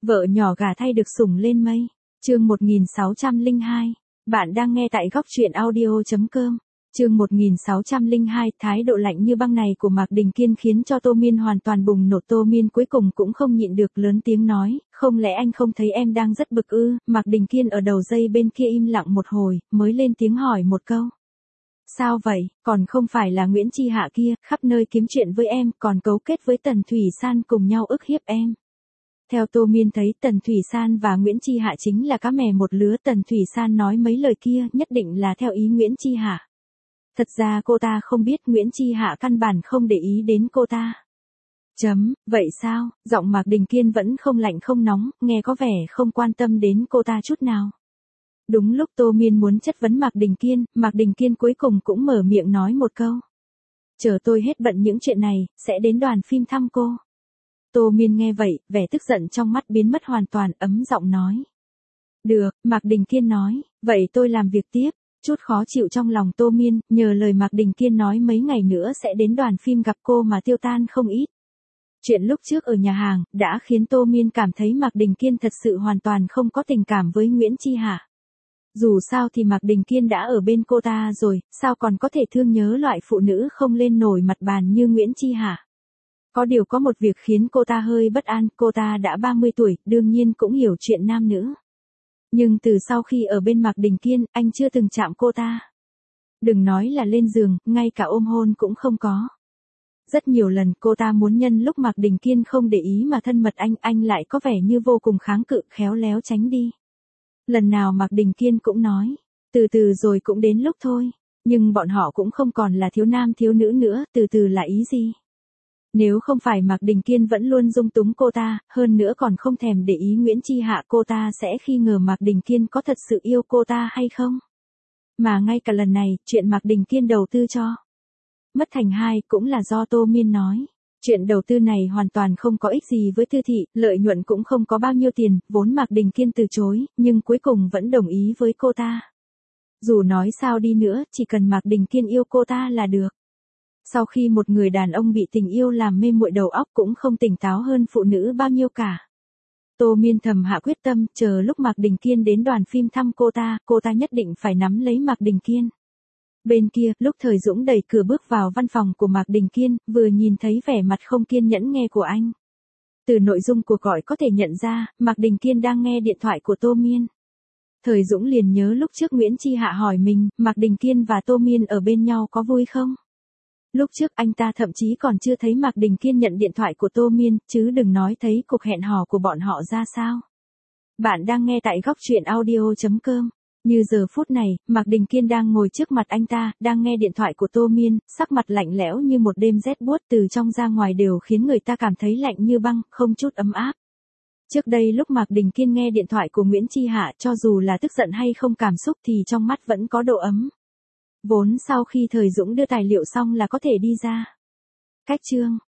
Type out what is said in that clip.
Vợ nhỏ gả thay được sủng lên mây. Chương 1602. Bạn đang nghe tại góc truyện audio.com. Chương 1602, thái độ lạnh như băng này của Mạc Đình Kiên khiến cho Tô Miên hoàn toàn bùng nổ. Tô Miên cuối cùng cũng không nhịn được, lớn tiếng nói, không lẽ anh không thấy em đang rất bực ư? Mạc Đình Kiên ở đầu dây bên kia im lặng một hồi, mới lên tiếng hỏi một câu. Sao vậy, còn không phải là Nguyễn Chi Hạ kia, khắp nơi kiếm chuyện với em, còn cấu kết với Tần Thủy San cùng nhau ức hiếp em. Theo Tô Miên thấy Tần Thủy San và Nguyễn Chi Hạ chính là cá mè một lứa. Tần Thủy San nói mấy lời kia nhất định là theo ý Nguyễn Chi Hạ. Thật ra cô ta không biết Nguyễn Chi Hạ căn bản không để ý đến cô ta. Vậy sao? Giọng Mạc Đình Kiên vẫn không lạnh không nóng, nghe có vẻ không quan tâm đến cô ta chút nào. Đúng lúc Tô Miên muốn chất vấn Mạc Đình Kiên cuối cùng cũng mở miệng nói một câu. Chờ tôi hết bận những chuyện này, sẽ đến đoàn phim thăm cô. Tô Miên nghe vậy, vẻ tức giận trong mắt biến mất hoàn toàn, ấm giọng nói. Được, Mạc Đình Kiên nói, vậy tôi làm việc tiếp. Chút khó chịu trong lòng Tô Miên, nhờ lời Mạc Đình Kiên nói mấy ngày nữa sẽ đến đoàn phim gặp cô mà tiêu tan không ít. Chuyện lúc trước ở nhà hàng, đã khiến Tô Miên cảm thấy Mạc Đình Kiên thật sự hoàn toàn không có tình cảm với Nguyễn Chi Hạ. Dù sao thì Mạc Đình Kiên đã ở bên cô ta rồi, sao còn có thể thương nhớ loại phụ nữ không lên nổi mặt bàn như Nguyễn Chi Hạ. Có điều có một việc khiến cô ta hơi bất an, cô ta đã 30 tuổi, đương nhiên cũng hiểu chuyện nam nữ. Nhưng từ sau khi ở bên Mạc Đình Kiên, anh chưa từng chạm cô ta. Đừng nói là lên giường, ngay cả ôm hôn cũng không có. Rất nhiều lần cô ta muốn nhân lúc Mạc Đình Kiên không để ý mà thân mật anh lại có vẻ như vô cùng kháng cự, khéo léo tránh đi. Lần nào Mạc Đình Kiên cũng nói, từ từ rồi cũng đến lúc thôi. Nhưng bọn họ cũng không còn là thiếu nam thiếu nữ nữa, từ từ là ý gì? Nếu không phải Mạc Đình Kiên vẫn luôn dung túng cô ta, hơn nữa còn không thèm để ý Nguyễn Chi Hạ, cô ta sẽ nghi ngờ Mạc Đình Kiên có thật sự yêu cô ta hay không. Mà ngay cả lần này, chuyện Mạc Đình Kiên đầu tư cho mất thành hai cũng là do Tô Miên nói. Chuyện đầu tư này hoàn toàn không có ích gì với Thư Thị, lợi nhuận cũng không có bao nhiêu tiền, vốn Mạc Đình Kiên từ chối, nhưng cuối cùng vẫn đồng ý với cô ta. Dù nói sao đi nữa, chỉ cần Mạc Đình Kiên yêu cô ta là được. Sau khi một người đàn ông bị tình yêu làm mê muội đầu óc cũng không tỉnh táo hơn phụ nữ bao nhiêu cả. Tô Miên thầm hạ quyết tâm, chờ lúc Mạc Đình Kiên đến đoàn phim thăm cô ta nhất định phải nắm lấy Mạc Đình Kiên. Bên kia, lúc Thời Dũng đẩy cửa bước vào văn phòng của Mạc Đình Kiên, vừa nhìn thấy vẻ mặt không kiên nhẫn nghe của anh. Từ nội dung cuộc gọi có thể nhận ra, Mạc Đình Kiên đang nghe điện thoại của Tô Miên. Thời Dũng liền nhớ lúc trước Nguyễn Chi Hạ hỏi mình, Mạc Đình Kiên và Tô Miên ở bên nhau có vui không? Lúc trước anh ta thậm chí còn chưa thấy Mạc Đình Kiên nhận điện thoại của Tô Miên, chứ đừng nói thấy cuộc hẹn hò của bọn họ ra sao. Bạn đang nghe tại góc truyện audio.com. Như giờ phút này, Mạc Đình Kiên đang ngồi trước mặt anh ta, đang nghe điện thoại của Tô Miên, sắc mặt lạnh lẽo như một đêm rét buốt, từ trong ra ngoài đều khiến người ta cảm thấy lạnh như băng, không chút ấm áp. Trước đây lúc Mạc Đình Kiên nghe điện thoại của Nguyễn Chi Hạ, cho dù là tức giận hay không cảm xúc thì trong mắt vẫn có độ ấm. Vốn sau khi Thời Dũng đưa tài liệu xong là có thể đi ra. Cách chương